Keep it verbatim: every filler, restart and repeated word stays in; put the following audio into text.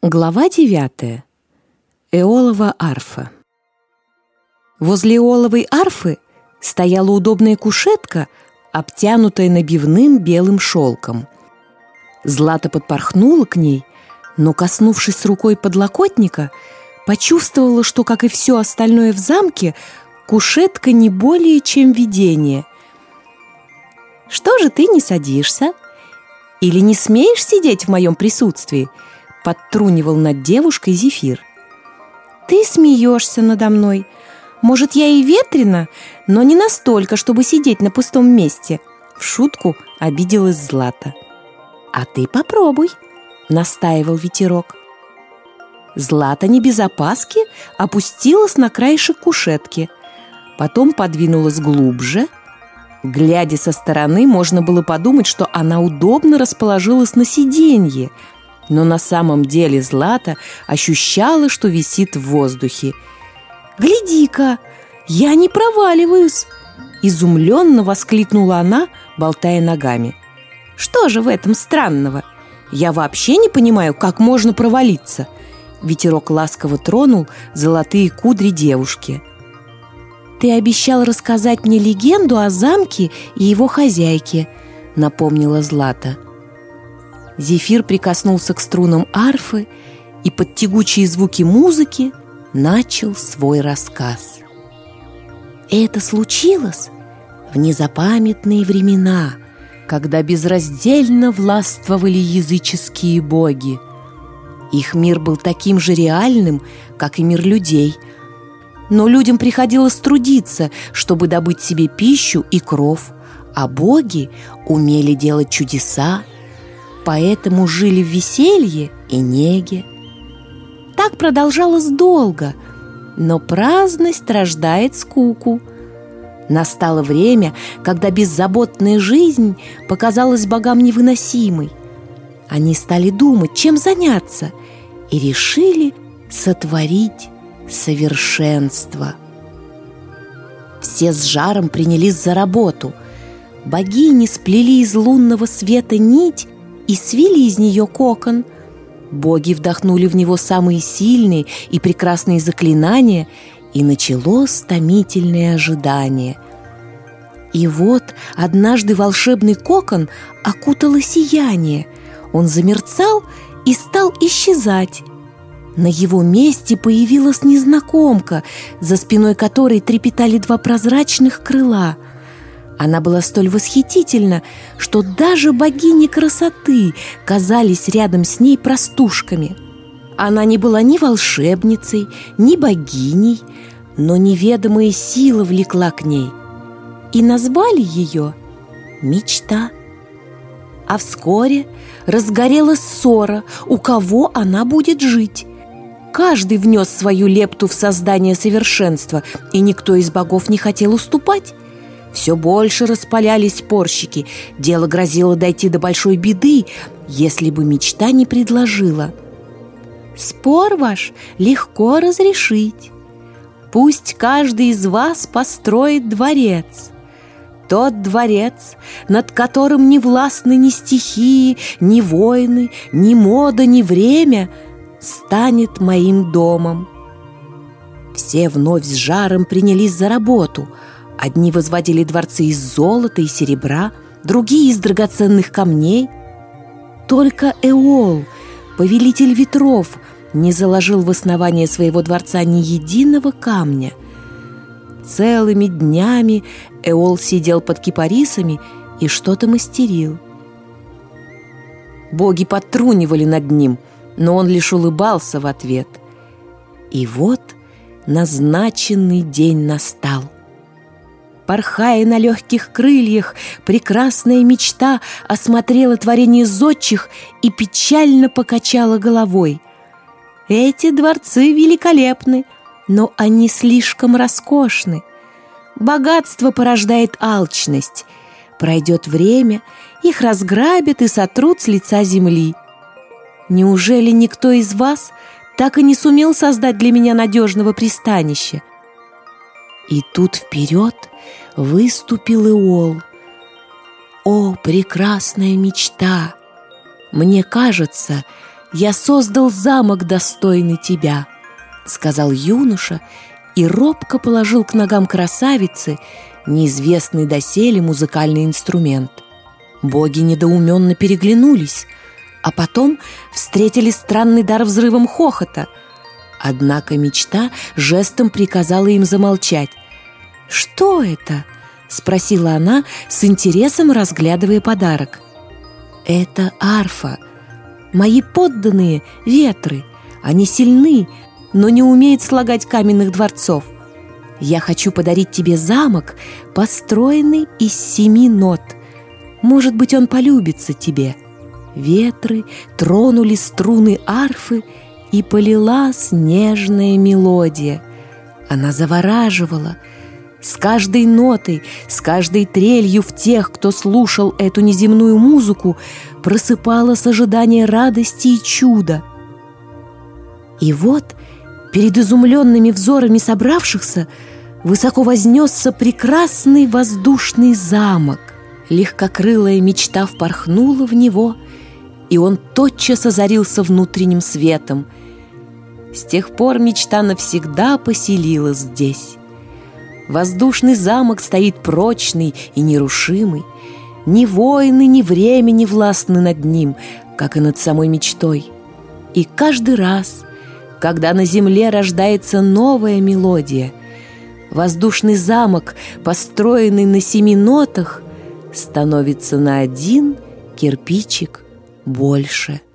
Глава девятая. Эолова арфа. Возле эоловой арфы стояла удобная кушетка, обтянутая набивным белым шелком. Злата подпорхнула к ней, но, коснувшись рукой подлокотника, почувствовала, что, как и все остальное в замке, кушетка не более чем видение. «Что же ты не садишься? Или не смеешь сидеть в моем присутствии?» — подтрунивал над девушкой Зефир. «Ты смеешься надо мной. Может, я и ветрена, но не настолько, чтобы сидеть на пустом месте», — в шутку обиделась Злата. «А ты попробуй», — настаивал ветерок. Злата не без опаски опустилась на краешек кушетки, потом подвинулась глубже. Глядя со стороны, можно было подумать, что она удобно расположилась на сиденье, но на самом деле Злата ощущала, что висит в воздухе. «Гляди-ка, я не проваливаюсь!» — изумленно воскликнула она, болтая ногами. «Что же в этом странного? Я вообще не понимаю, как можно провалиться!» Ветерок ласково тронул золотые кудри девушки. «Ты обещал рассказать мне легенду о замке и его хозяйке», — напомнила Злата. Зефир прикоснулся к струнам арфы и под тягучие звуки музыки начал свой рассказ. Это случилось в незапамятные времена, когда безраздельно властвовали языческие боги. Их мир был таким же реальным, как и мир людей, но людям приходилось трудиться, чтобы добыть себе пищу и кров, а боги умели делать чудеса, поэтому жили в веселье и неге. Так продолжалось долго, но праздность рождает скуку. Настало время, когда беззаботная жизнь показалась богам невыносимой. Они стали думать, чем заняться, и решили сотворить совершенство. Все с жаром принялись за работу. Богини сплели из лунного света нить и свили из нее кокон. Боги вдохнули в него самые сильные и прекрасные заклинания, и началось томительное ожидание. И вот однажды волшебный кокон окутало сияние. Он замерцал и стал исчезать. На его месте появилась незнакомка, за спиной которой трепетали два прозрачных крыла. Она была столь восхитительна, что даже богини красоты казались рядом с ней простушками. Она не была ни волшебницей, ни богиней, но неведомая сила влекла к ней. И назвали ее Мечта. А вскоре разгорелась ссора, у кого она будет жить. Каждый внес свою лепту в создание совершенства, и никто из богов не хотел уступать. Все больше распалялись спорщики. Дело грозило дойти до большой беды, если бы Мечта не предложила: «Спор ваш легко разрешить. Пусть каждый из вас построит дворец. Тот дворец, над которым не властны ни стихии, ни войны, ни мода, ни время, станет моим домом». Все вновь с жаром принялись за работу. Одни возводили дворцы из золота и серебра, другие из драгоценных камней. Только Эол, повелитель ветров, не заложил в основание своего дворца ни единого камня. Целыми днями Эол сидел под кипарисами и что-то мастерил. Боги подтрунивали над ним, но он лишь улыбался в ответ. И вот назначенный день настал. Порхая на легких крыльях, прекрасная Мечта осмотрела творение зодчих и печально покачала головой. «Эти дворцы великолепны, но они слишком роскошны. Богатство порождает алчность. Пройдет время, их разграбят и сотрут с лица земли. Неужели никто из вас так и не сумел создать для меня надежного пристанища?» И тут вперед выступил Эол. «О, прекрасная Мечта! Мне кажется, «Я создал замок, достойный тебя», — сказал юноша и робко положил к ногам красавицы неизвестный доселе музыкальный инструмент. Боги недоуменно переглянулись, а потом встретили странный дар взрывом хохота. Однако мечта жестом приказала им замолчать. «Что это?» — спросила она, с интересом разглядывая подарок. «Это арфа. Мои подданные — ветры. Они сильны, но не умеют слагать каменных дворцов. Я хочу подарить тебе замок, построенный из семи нот. Может быть, он полюбится тебе». Ветры тронули струны арфы, и полилась нежная мелодия. Она завораживала. С каждой нотой, с каждой трелью в тех, кто слушал эту неземную музыку, просыпалось ожидание радости и чуда. И вот перед изумленными взорами собравшихся высоко вознесся прекрасный воздушный замок. Легкокрылая мечта впорхнула в него, и он тотчас озарился внутренним светом. С тех пор мечта навсегда поселилась здесь. Воздушный замок стоит прочный и нерушимый. Ни войны, ни время не властны над ним, как и над самой мечтой. И каждый раз, когда на земле рождается новая мелодия, воздушный замок, построенный на семи нотах, становится на один кирпичик больше.